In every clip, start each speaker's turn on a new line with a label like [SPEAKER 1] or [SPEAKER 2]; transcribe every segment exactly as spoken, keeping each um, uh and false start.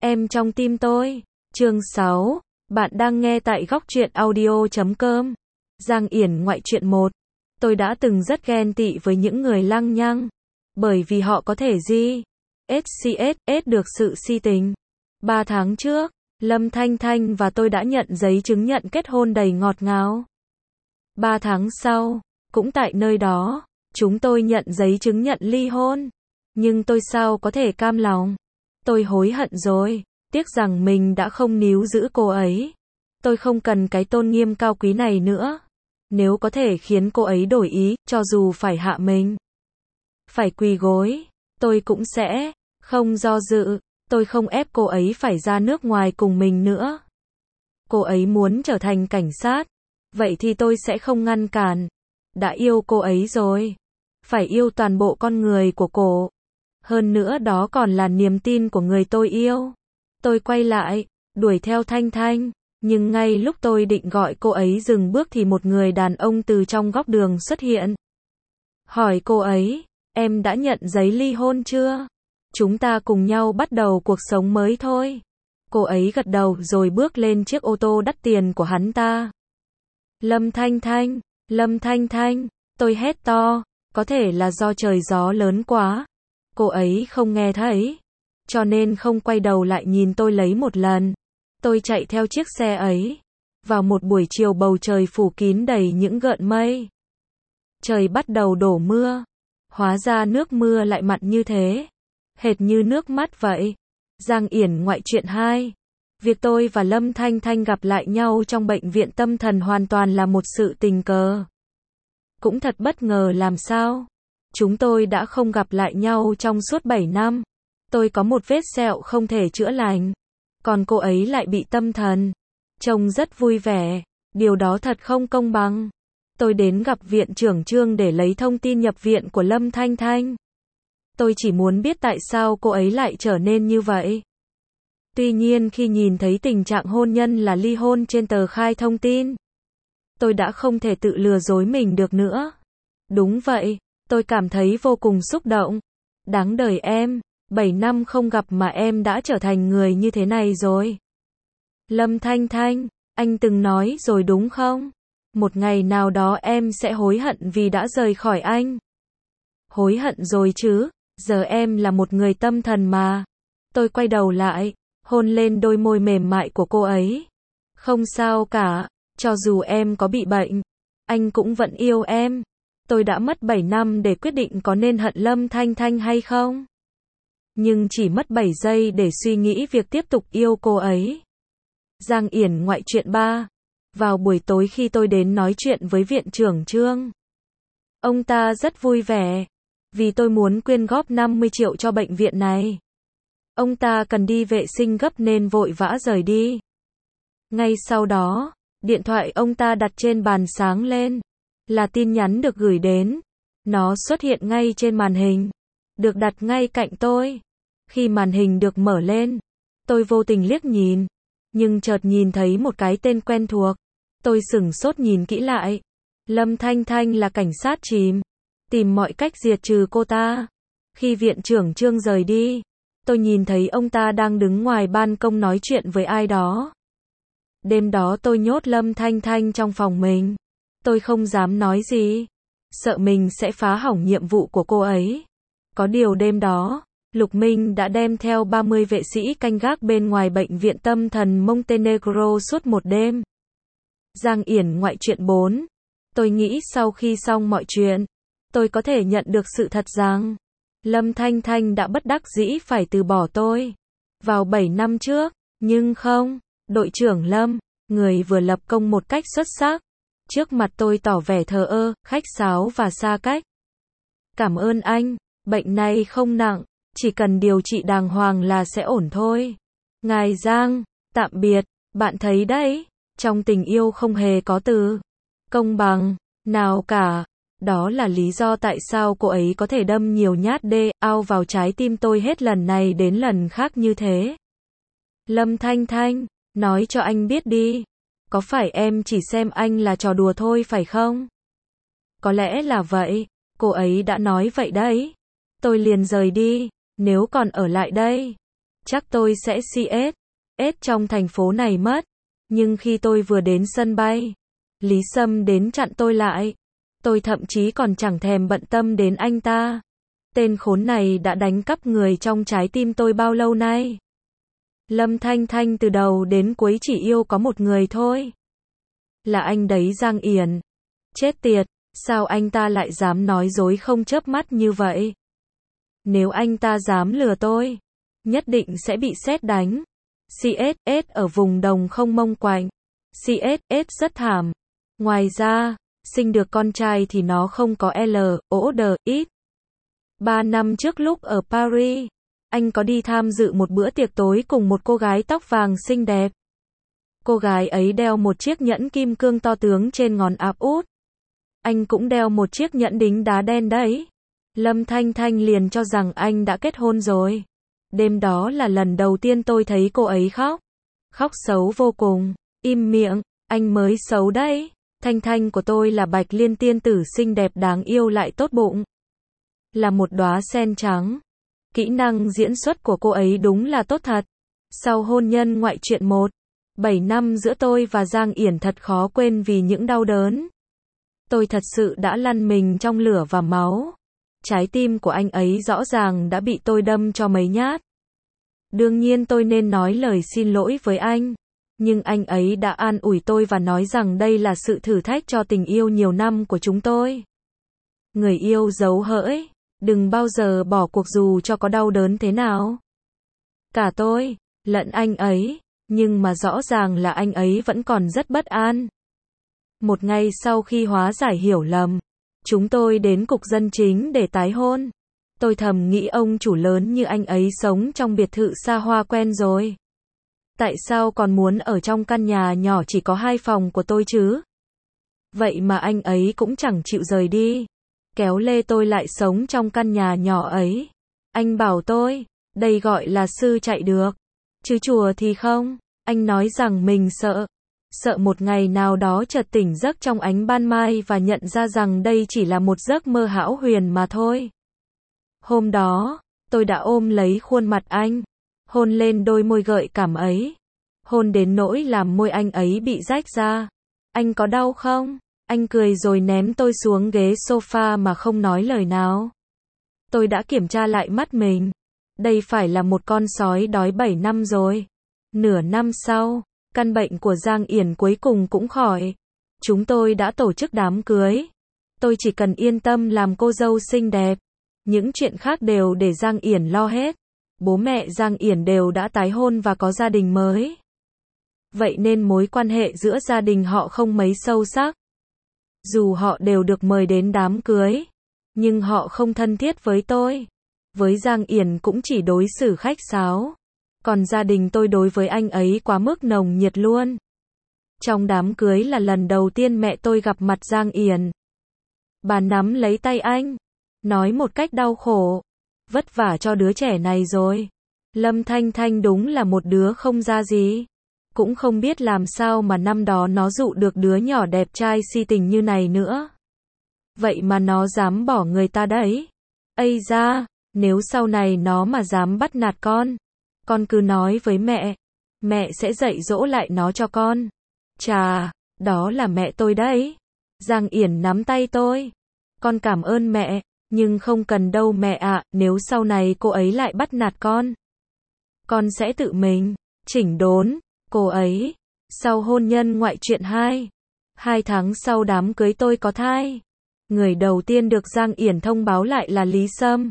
[SPEAKER 1] Em trong tim tôi. Chương sáu. Bạn đang nghe tại góc truyện audio chấm com. Giang Yển ngoại truyện một. Tôi đã từng rất ghen tị với những người lăng nhăng. Bởi vì họ có thể gì? ét xê ét ét được sự si tình. Ba tháng trước, Lâm Thanh Thanh và tôi đã nhận giấy chứng nhận kết hôn đầy ngọt ngào. Ba tháng sau, cũng tại nơi đó, chúng tôi nhận giấy chứng nhận ly hôn. Nhưng tôi sao có thể cam lòng? Tôi hối hận rồi, tiếc rằng mình đã không níu giữ cô ấy. Tôi không cần cái tôn nghiêm cao quý này nữa. Nếu có thể khiến cô ấy đổi ý, cho dù phải hạ mình, phải quỳ gối, tôi cũng sẽ, không do dự, tôi không ép cô ấy phải ra nước ngoài cùng mình nữa. Cô ấy muốn trở thành cảnh sát, vậy thì tôi sẽ không ngăn cản. Đã yêu cô ấy rồi, phải yêu toàn bộ con người của cô. Hơn nữa đó còn là niềm tin của người tôi yêu. Tôi quay lại, đuổi theo Thanh Thanh, nhưng ngay lúc tôi định gọi cô ấy dừng bước thì một người đàn ông từ trong góc đường xuất hiện. Hỏi cô ấy, em đã nhận giấy ly hôn chưa? Chúng ta cùng nhau bắt đầu cuộc sống mới thôi. Cô ấy gật đầu rồi bước lên chiếc ô tô đắt tiền của hắn ta. Lâm Thanh Thanh, Lâm Thanh Thanh, tôi hét to, có thể là do trời gió lớn quá. Cô ấy không nghe thấy, cho nên không quay đầu lại nhìn tôi lấy một lần. Tôi chạy theo chiếc xe ấy. Vào một buổi chiều bầu trời phủ kín đầy những gợn mây. Trời bắt đầu đổ mưa. Hóa ra nước mưa lại mặn như thế. Hệt như nước mắt vậy. Giang Yển ngoại truyện hai. Việc tôi và Lâm Thanh Thanh gặp lại nhau trong bệnh viện tâm thần hoàn toàn là một sự tình cờ. Cũng thật bất ngờ làm sao. Chúng tôi đã không gặp lại nhau trong suốt bảy năm. Tôi có một vết sẹo không thể chữa lành. Còn cô ấy lại bị tâm thần. Trông rất vui vẻ. Điều đó thật không công bằng. Tôi đến gặp viện trưởng Trương để lấy thông tin nhập viện của Lâm Thanh Thanh. Tôi chỉ muốn biết tại sao cô ấy lại trở nên như vậy. Tuy nhiên khi nhìn thấy tình trạng hôn nhân là ly hôn trên tờ khai thông tin, tôi đã không thể tự lừa dối mình được nữa. Đúng vậy, tôi cảm thấy vô cùng xúc động. Đáng đời em, bảy năm không gặp mà em đã trở thành người như thế này rồi. Lâm Thanh Thanh, anh từng nói rồi đúng không? Một ngày nào đó em sẽ hối hận vì đã rời khỏi anh. Hối hận rồi chứ, giờ em là một người tâm thần mà. Tôi quay đầu lại, hôn lên đôi môi mềm mại của cô ấy. Không sao cả, cho dù em có bị bệnh, anh cũng vẫn yêu em. Tôi đã mất bảy năm để quyết định có nên hận Lâm Thanh Thanh hay không. Nhưng chỉ mất bảy giây để suy nghĩ việc tiếp tục yêu cô ấy. Giang Yển ngoại truyện ba. Vào buổi tối khi tôi đến nói chuyện với viện trưởng Trương, ông ta rất vui vẻ, vì tôi muốn quyên góp năm mươi triệu cho bệnh viện này. Ông ta cần đi vệ sinh gấp nên vội vã rời đi. Ngay sau đó, điện thoại ông ta đặt trên bàn sáng lên. Là tin nhắn được gửi đến. Nó xuất hiện ngay trên màn hình. Được đặt ngay cạnh tôi. Khi màn hình được mở lên, tôi vô tình liếc nhìn. Nhưng chợt nhìn thấy một cái tên quen thuộc. Tôi sửng sốt nhìn kỹ lại. Lâm Thanh Thanh là cảnh sát chìm. Tìm mọi cách diệt trừ cô ta. Khi viện trưởng Trương rời đi, tôi nhìn thấy ông ta đang đứng ngoài ban công nói chuyện với ai đó. Đêm đó tôi nhốt Lâm Thanh Thanh trong phòng mình. Tôi không dám nói gì. Sợ mình sẽ phá hỏng nhiệm vụ của cô ấy. Có điều đêm đó, Lục Minh đã đem theo ba mươi vệ sĩ canh gác bên ngoài bệnh viện tâm thần Montenegro suốt một đêm. Giang Yển ngoại truyện bốn. Tôi nghĩ sau khi xong mọi chuyện, tôi có thể nhận được sự thật rằng Lâm Thanh Thanh đã bất đắc dĩ phải từ bỏ tôi. Vào bảy năm trước, nhưng không, đội trưởng Lâm, người vừa lập công một cách xuất sắc, trước mặt tôi tỏ vẻ thờ ơ, khách sáo và xa cách. Cảm ơn anh, bệnh này không nặng, chỉ cần điều trị đàng hoàng là sẽ ổn thôi. Ngài Giang, tạm biệt, bạn thấy đấy, trong tình yêu không hề có từ công bằng nào cả. Đó là lý do tại sao cô ấy có thể đâm nhiều nhát đê ao vào trái tim tôi hết lần này đến lần khác như thế. Lâm Thanh Thanh, nói cho anh biết đi. Có phải em chỉ xem anh là trò đùa thôi phải không? Có lẽ là vậy. Cô ấy đã nói vậy đấy. Tôi liền rời đi. Nếu còn ở lại đây, Chắc tôi sẽ xê ét ét trong thành phố này mất. Nhưng khi tôi vừa đến sân bay, Lý Sâm đến chặn tôi lại. Tôi thậm chí còn chẳng thèm bận tâm đến anh ta. Tên khốn này đã đánh cắp người trong trái tim tôi bao lâu nay? Lâm Thanh Thanh từ đầu đến cuối chỉ yêu có một người thôi. Là anh đấy, Giang Yển. Chết tiệt, sao anh ta lại dám nói dối không chớp mắt như vậy? Nếu anh ta dám lừa tôi, nhất định sẽ bị sét đánh. xê ét ét ở vùng đồng không mông quạnh. xê ét ét rất thảm. Ngoài ra, sinh được con trai thì nó không có L, O, D, ít. Ba năm trước lúc ở Paris, anh có đi tham dự một bữa tiệc tối cùng một cô gái tóc vàng xinh đẹp. Cô gái ấy đeo một chiếc nhẫn kim cương to tướng trên ngón áp út. Anh cũng đeo một chiếc nhẫn đính đá đen đấy. Lâm Thanh Thanh liền cho rằng anh đã kết hôn rồi. Đêm đó là lần đầu tiên tôi thấy cô ấy khóc. Khóc xấu vô cùng. Im miệng, anh mới xấu đấy. Thanh Thanh của tôi là Bạch Liên tiên tử xinh đẹp đáng yêu lại tốt bụng. Là một đóa sen trắng. Kỹ năng diễn xuất của cô ấy đúng là tốt thật. Sau hôn nhân ngoại truyện một, bảy năm giữa tôi và Giang Yển thật khó quên vì những đau đớn. Tôi thật sự đã lăn mình trong lửa và máu. Trái tim của anh ấy rõ ràng đã bị tôi đâm cho mấy nhát. Đương nhiên tôi nên nói lời xin lỗi với anh. Nhưng anh ấy đã an ủi tôi và nói rằng đây là sự thử thách cho tình yêu nhiều năm của chúng tôi. Người yêu dấu hỡi, đừng bao giờ bỏ cuộc dù cho có đau đớn thế nào. Cả tôi, lẫn anh ấy, nhưng mà rõ ràng là anh ấy vẫn còn rất bất an. Một ngày sau khi hóa giải hiểu lầm, chúng tôi đến cục dân chính để tái hôn. Tôi thầm nghĩ ông chủ lớn như anh ấy sống trong biệt thự xa hoa quen rồi. Tại sao còn muốn ở trong căn nhà nhỏ chỉ có hai phòng của tôi chứ? Vậy mà anh ấy cũng chẳng chịu rời đi. Kéo lê tôi lại sống trong căn nhà nhỏ ấy. Anh bảo tôi, đây gọi là sư chạy được. Chứ chùa thì không. Anh nói rằng mình sợ. Sợ một ngày nào đó chợt tỉnh giấc trong ánh ban mai và nhận ra rằng đây chỉ là một giấc mơ hão huyền mà thôi. Hôm đó, tôi đã ôm lấy khuôn mặt anh. Hôn lên đôi môi gợi cảm ấy. Hôn đến nỗi làm môi anh ấy bị rách ra. Anh có đau không? Anh cười rồi ném tôi xuống ghế sofa mà không nói lời nào. Tôi đã kiểm tra lại mắt mình. Đây phải là một con sói đói bảy năm rồi. Nửa năm sau, căn bệnh của Giang Yển cuối cùng cũng khỏi. Chúng tôi đã tổ chức đám cưới. Tôi chỉ cần yên tâm làm cô dâu xinh đẹp. Những chuyện khác đều để Giang Yển lo hết. Bố mẹ Giang Yển đều đã tái hôn và có gia đình mới. Vậy nên mối quan hệ giữa gia đình họ không mấy sâu sắc. Dù họ đều được mời đến đám cưới, nhưng họ không thân thiết với tôi. Với Giang Yển cũng chỉ đối xử khách sáo. Còn gia đình tôi đối với anh ấy quá mức nồng nhiệt luôn. Trong đám cưới là lần đầu tiên mẹ tôi gặp mặt Giang Yển. Bà nắm lấy tay anh, nói một cách đau khổ. Vất vả cho đứa trẻ này rồi. Lâm Thanh Thanh đúng là một đứa không ra gì. Cũng không biết làm sao mà năm đó nó dụ được đứa nhỏ đẹp trai si tình như này nữa. Vậy mà nó dám bỏ người ta đấy. Ây da, nếu sau này nó mà dám bắt nạt con, con cứ nói với mẹ. Mẹ sẽ dạy dỗ lại nó cho con. Chà, đó là mẹ tôi đấy. Giang Yển nắm tay tôi. Con cảm ơn mẹ, nhưng không cần đâu mẹ ạ, nếu sau này cô ấy lại bắt nạt con, con sẽ tự mình chỉnh đốn cô ấy. Sau hôn nhân ngoại truyện hai, hai tháng sau đám cưới tôi có thai. Người đầu tiên được Giang Yển thông báo lại là Lý Sâm.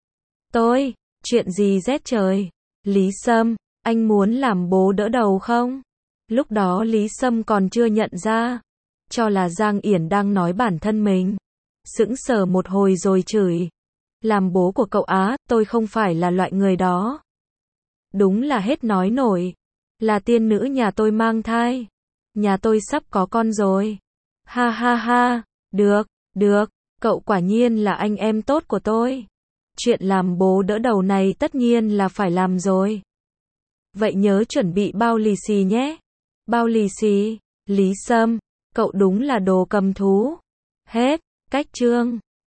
[SPEAKER 1] Tôi, chuyện gì rét trời? Lý Sâm, anh muốn làm bố đỡ đầu không? Lúc đó Lý Sâm còn chưa nhận ra, cho là Giang Yển đang nói bản thân mình. Sững sờ một hồi rồi chửi. Làm bố của cậu á, tôi không phải là loại người đó. Đúng là hết nói nổi. Là tiên nữ nhà tôi mang thai. Nhà tôi sắp có con rồi. Ha ha ha, được, được, cậu quả nhiên là anh em tốt của tôi. Chuyện làm bố đỡ đầu này tất nhiên là phải làm rồi. Vậy nhớ chuẩn bị bao lì xì nhé. Bao lì xì, Lý Sâm, cậu đúng là đồ cầm thú. Hết, cách chương.